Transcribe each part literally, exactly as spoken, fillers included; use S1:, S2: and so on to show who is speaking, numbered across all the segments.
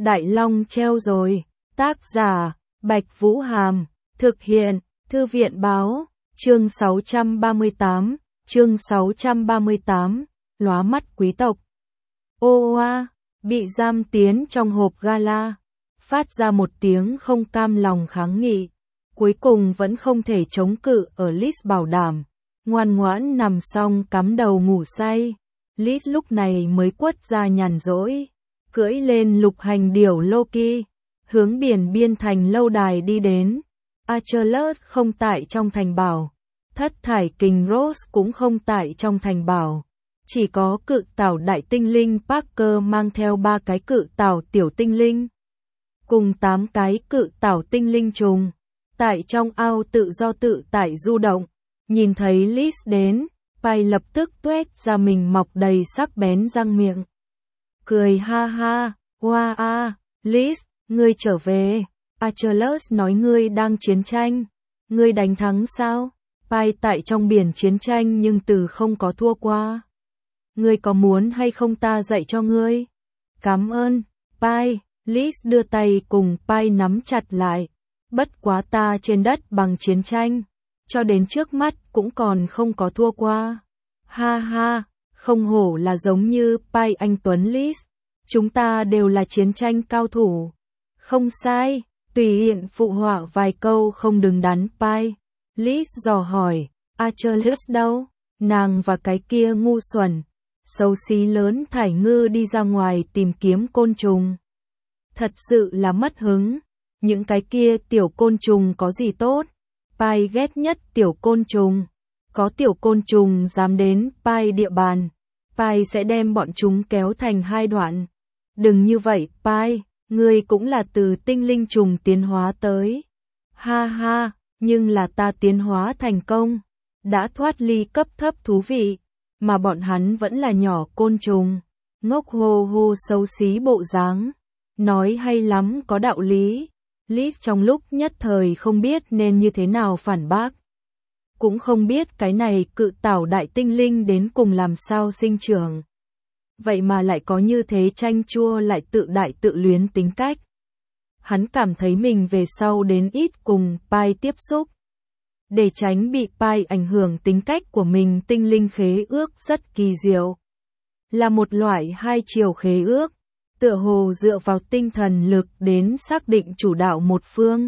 S1: Đại Long treo rồi. Tác giả, Bạch Vũ Hàm. Thực hiện, Thư viện Báo. Chương sáu trăm ba mươi tám. Chương sáu trăm ba mươi tám. Lóa mắt quý tộc. Ô oa, bị giam tiến trong hộp gala. Phát ra một tiếng không cam lòng kháng nghị. Cuối cùng vẫn không thể chống cự ở Liz bảo đảm. Ngoan ngoãn nằm xong cắm đầu ngủ say. Liz lúc này mới quất ra nhàn rỗi. Cưỡi lên lục hành điểu Loki. Hướng biển biên thành lâu đài đi đến. Achilles không tại trong thành bảo. Thất thải kình Rose cũng không tại trong thành bảo. Chỉ có cự tảo đại tinh linh Parker mang theo ba cái cự tảo tiểu tinh linh. Cùng tám cái cự tảo tinh linh trùng. Tại trong ao tự do tự tại du động. Nhìn thấy Liz đến, Pai lập tức tuét ra mình mọc đầy sắc bén răng miệng. Cười ha ha, hoa a, Liz, ngươi trở về. Achilles nói ngươi đang chiến tranh. Ngươi đánh thắng sao? Pai tại trong biển chiến tranh nhưng từ không có thua qua. Ngươi có muốn hay không ta dạy cho ngươi? Cảm ơn, Pai. Liz đưa tay cùng Pai nắm chặt lại. Bất quá ta trên đất bằng chiến tranh. Cho đến trước mắt cũng còn không có thua qua. Ha ha, không hổ là giống như Pai anh Tuấn Liz. Chúng ta đều là chiến tranh cao thủ. Không sai, tùy tiện phụ họa vài câu không đứng đắn Pai. Liz dò hỏi, Achilles đâu? Nàng và cái kia ngu xuẩn, xấu xí lớn thải ngư đi ra ngoài tìm kiếm côn trùng. Thật sự là mất hứng. Những cái kia tiểu côn trùng có gì tốt? Pai ghét nhất tiểu côn trùng. Có tiểu côn trùng dám đến Pai địa bàn, Pai sẽ đem bọn chúng kéo thành hai đoạn. Đừng như vậy, Pai, ngươi cũng là từ tinh linh trùng tiến hóa tới. Ha ha, nhưng là ta tiến hóa thành công, đã thoát ly cấp thấp thú vị, mà bọn hắn vẫn là nhỏ côn trùng. Ngốc hô hô xấu xí bộ dáng. Nói hay lắm, có đạo lý. Liz trong lúc nhất thời không biết nên như thế nào phản bác. Cũng không biết cái này cự tảo đại tinh linh đến cùng làm sao sinh trưởng. Vậy mà lại có như thế chanh chua lại tự đại tự luyến tính cách. Hắn cảm thấy mình về sau đến ít cùng Pai tiếp xúc. Để tránh bị Pai ảnh hưởng tính cách của mình, tinh linh khế ước rất kỳ diệu. Là một loại hai chiều khế ước. Tựa hồ dựa vào tinh thần lực đến xác định chủ đạo một phương.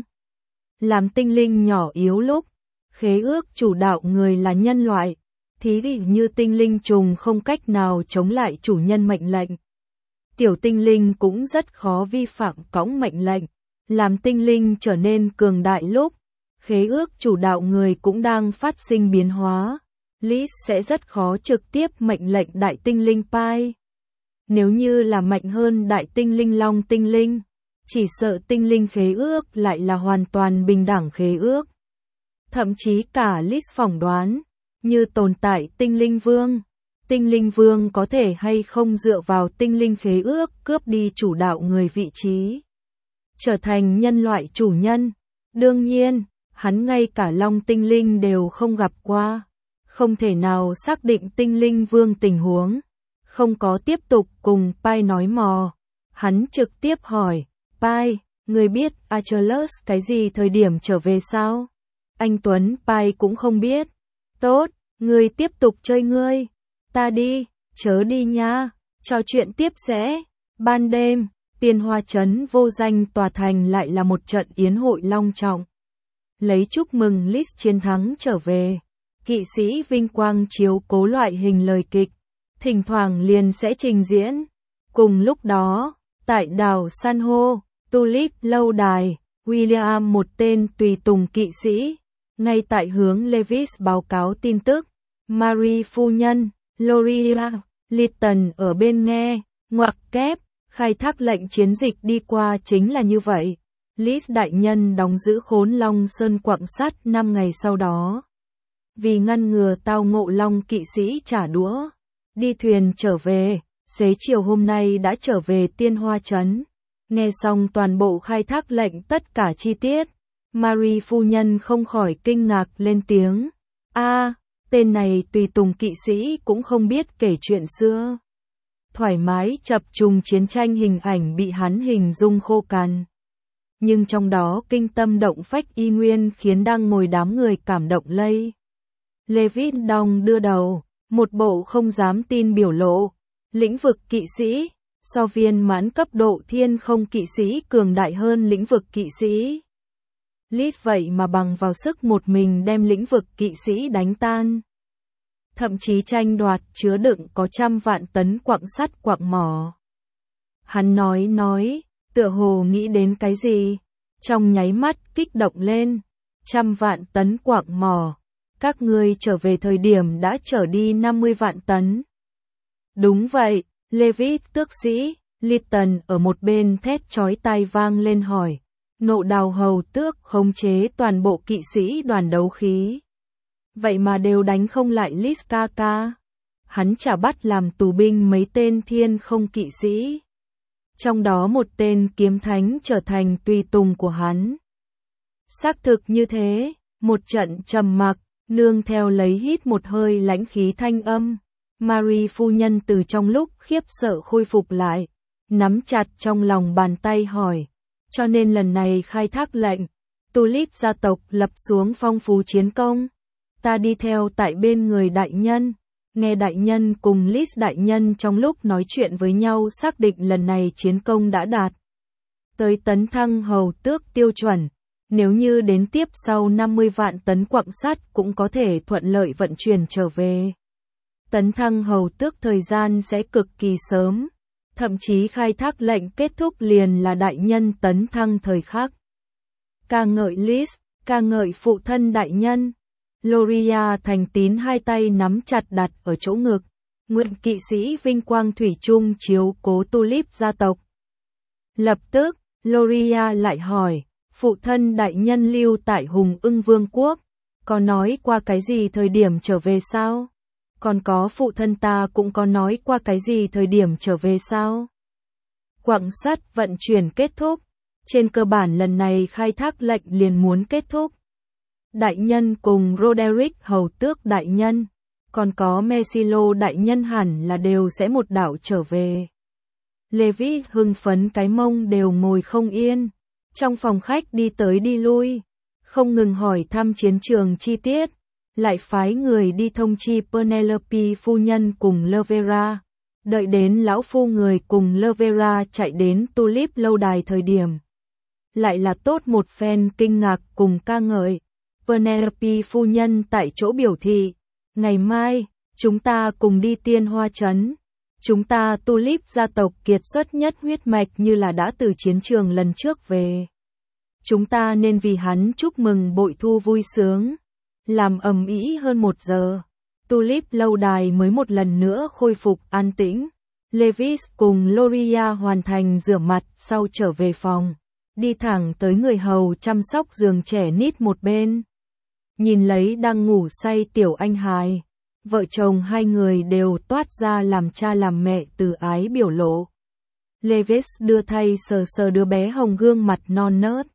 S1: Làm tinh linh nhỏ yếu lúc, khế ước chủ đạo người là nhân loại, thí dụ như tinh linh trùng không cách nào chống lại chủ nhân mệnh lệnh. Tiểu tinh linh cũng rất khó vi phạm cõng mệnh lệnh. Làm tinh linh trở nên cường đại lúc, khế ước chủ đạo người cũng đang phát sinh biến hóa. Liz sẽ rất khó trực tiếp mệnh lệnh đại tinh linh Pai. Nếu như là mạnh hơn đại tinh linh long tinh linh, chỉ sợ tinh linh khế ước lại là hoàn toàn bình đẳng khế ước. Thậm chí cả Liz phỏng đoán, như tồn tại tinh linh vương, tinh linh vương có thể hay không dựa vào tinh linh khế ước cướp đi chủ đạo người vị trí, trở thành nhân loại chủ nhân. Đương nhiên, hắn ngay cả long tinh linh đều không gặp qua, không thể nào xác định tinh linh vương tình huống. Không có tiếp tục cùng Pai nói mò. Hắn trực tiếp hỏi, Pai, ngươi biết Achilles cái gì thời điểm trở về sao? Anh Tuấn Pai cũng không biết. Tốt, ngươi tiếp tục chơi ngươi. Ta đi, chớ đi nha. Trò chuyện tiếp sẽ. Ban đêm, Tiên Hoa Trấn vô danh tòa thành lại là một trận yến hội long trọng. Lấy chúc mừng Liz chiến thắng trở về. Kỵ sĩ vinh quang chiếu cố loại hình lời kịch. Thỉnh thoảng liền sẽ trình diễn. Cùng lúc đó, tại đảo San hô, Tulip lâu đài, William một tên tùy tùng kỵ sĩ, ngay tại hướng Levis báo cáo tin tức. Marie phu nhân, Loria, Lytton ở bên nghe, ngoặc kép, khai thác lệnh chiến dịch đi qua chính là như vậy. Liz đại nhân đóng giữ Khốn Long Sơn quặng sắt năm ngày sau đó. Vì ngăn ngừa tao ngộ long kỵ sĩ trả đũa. Đi thuyền trở về, xế chiều hôm nay đã trở về Tiên Hoa Trấn. Nghe xong toàn bộ khai thác lệnh tất cả chi tiết, Marie phu nhân không khỏi kinh ngạc lên tiếng. A, à, tên này tùy tùng kỵ sĩ cũng không biết kể chuyện xưa. thoải mái chập trùng chiến tranh hình ảnh bị hắn hình dung khô cằn. Nhưng trong đó kinh tâm động phách y nguyên khiến đang ngồi đám người cảm động lây. Levis đong đưa đầu, một bộ không dám tin biểu lộ. Lĩnh vực kỵ sĩ, so viên mãn cấp độ thiên không kỵ sĩ cường đại hơn lĩnh vực kỵ sĩ. Lis vậy mà bằng vào sức một mình đem lĩnh vực kỵ sĩ đánh tan. Thậm chí tranh đoạt chứa đựng có trăm vạn tấn quặng sắt quặng mỏ. Hắn nói nói, tựa hồ nghĩ đến cái gì, trong nháy mắt kích động lên. Trăm vạn tấn quặng mỏ, các ngươi trở về thời điểm đã trở đi năm mươi vạn tấn. Đúng vậy, Levis tước sĩ, Lytton ở một bên thét chói tai vang lên hỏi. Nộ đào hầu tước khống chế toàn bộ kỵ sĩ đoàn đấu khí. Vậy mà đều đánh không lại Lis ca ca. Hắn chả bắt làm tù binh mấy tên thiên không kỵ sĩ. Trong đó một tên kiếm thánh trở thành tùy tùng của hắn. Xác thực như thế, một trận trầm mặc, nương theo lấy hít một hơi lãnh khí thanh âm. Marie phu nhân từ trong lúc khiếp sợ khôi phục lại, nắm chặt trong lòng bàn tay hỏi. Cho nên lần này khai thác lệnh, Tulip gia tộc lập xuống phong phú chiến công. Ta đi theo tại bên người đại nhân, nghe đại nhân cùng Lis đại nhân trong lúc nói chuyện với nhau xác định lần này chiến công đã đạt tới tấn thăng hầu tước tiêu chuẩn. Nếu như đến tiếp sau năm mươi vạn tấn quặng sắt cũng có thể thuận lợi vận chuyển trở về. Tấn thăng hầu tước thời gian sẽ cực kỳ sớm. Thậm chí khai thác lệnh kết thúc liền là đại nhân tấn thăng thời khắc. Ca ngợi Lis, ca ngợi phụ thân đại nhân. Loria thành tín hai tay nắm chặt đặt ở chỗ ngực. Nguyện kỵ sĩ vinh quang thủy chung chiếu cố Tulip gia tộc. Lập tức, Loria lại hỏi, phụ thân đại nhân lưu tại Hùng Ưng Vương quốc, có nói qua cái gì thời điểm trở về sao? Còn có phụ thân ta cũng có nói qua cái gì thời điểm trở về sao? Quặng sắt vận chuyển kết thúc. Trên cơ bản lần này khai thác lệnh liền muốn kết thúc. Đại nhân cùng Roderick hầu tước đại nhân, còn có Mesilo đại nhân hẳn là đều sẽ một đảo trở về. Levi hưng phấn cái mông đều ngồi không yên. Trong phòng khách đi tới đi lui, không ngừng hỏi thăm chiến trường chi tiết. Lại phái người đi thông chi Penelope phu nhân cùng Lovera. Đợi đến lão phu người cùng Lovera chạy đến Tulip lâu đài thời điểm. Lại là tốt một phen kinh ngạc cùng ca ngợi. Penelope phu nhân tại chỗ biểu thị. Ngày mai, chúng ta cùng đi Tiên Hoa Trấn. Chúng ta Tulip gia tộc kiệt xuất nhất huyết mạch như là đã từ chiến trường lần trước về. Chúng ta nên vì hắn chúc mừng bội thu vui sướng. Làm ầm ĩ hơn một giờ, Tulip lâu đài mới một lần nữa khôi phục an tĩnh. Levis cùng Loria hoàn thành rửa mặt sau trở về phòng, đi thẳng tới người hầu chăm sóc giường trẻ nít một bên. Nhìn lấy đang ngủ say tiểu anh hài, vợ chồng hai người đều toát ra làm cha làm mẹ từ ái biểu lộ. Levis đưa thay sờ sờ đứa bé hồng gương mặt non nớt.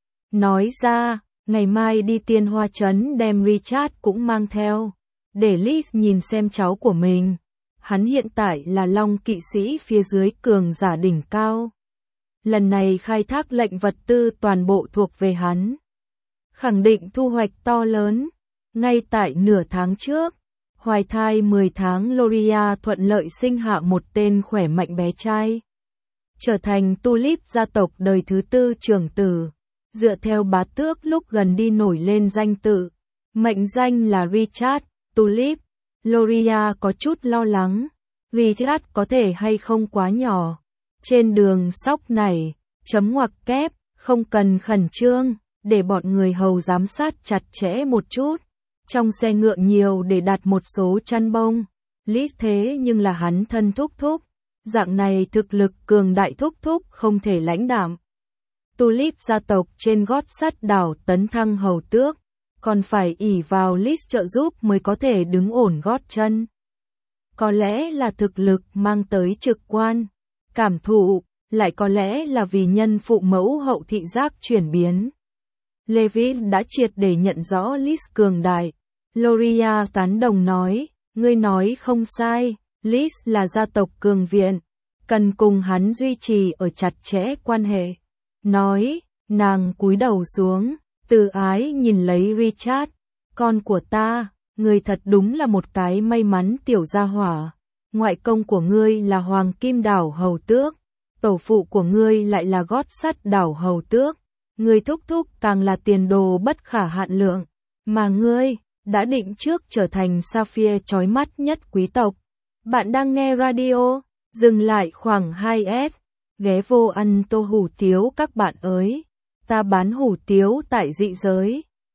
S1: Nói ra, ngày mai đi Tiên Hoa Trấn đem Richard cũng mang theo, để Liz nhìn xem cháu của mình. Hắn hiện tại là Long kỵ sĩ phía dưới cường giả đỉnh cao. Lần này khai thác lệnh vật tư toàn bộ thuộc về hắn. Khẳng định thu hoạch to lớn. Ngay tại nửa tháng trước, hoài thai mười tháng Loria thuận lợi sinh hạ một tên khỏe mạnh bé trai. Trở thành Tulip gia tộc đời thứ tư trưởng tử. Dựa theo bá tước lúc gần đi nổi lên danh tự, mệnh danh là Richard, Tulip. Loria có chút lo lắng, Richard có thể hay không quá nhỏ. Trên đường sóc này, chấm ngoặc kép, không cần khẩn trương, để bọn người hầu giám sát chặt chẽ một chút. Trong xe ngựa nhiều để đặt một số chăn bông, lít thế nhưng là hắn thân thúc thúc. Dạng này thực lực cường đại thúc thúc không thể lãnh đạm. Tulip gia tộc trên gót sắt đảo tấn thăng hầu tước, còn phải ỷ vào Liz trợ giúp mới có thể đứng ổn gót chân. Có lẽ là thực lực mang tới trực quan, cảm thụ, lại có lẽ là vì nhân phụ mẫu hậu thị giác chuyển biến. Levi đã triệt để nhận rõ Liz cường đại. Loria tán đồng nói, ngươi nói không sai, Lis là gia tộc cường viện, cần cùng hắn duy trì ở chặt chẽ quan hệ. Nói, nàng cúi đầu xuống, từ ái nhìn lấy Richard, con của ta, ngươi thật đúng là một cái may mắn tiểu gia hỏa. Ngoại công của ngươi là Hoàng Kim Đảo Hầu Tước, tổ phụ của ngươi lại là Gót Sắt Đảo Hầu Tước, ngươi thúc thúc càng là tiền đồ bất khả hạn lượng, mà ngươi đã định trước trở thành Sapphire chói mắt nhất quý tộc. Bạn đang nghe radio, dừng lại khoảng hai s, ghé vô ăn tô hủ tiếu các bạn ơi, ta bán hủ tiếu tại dị giới.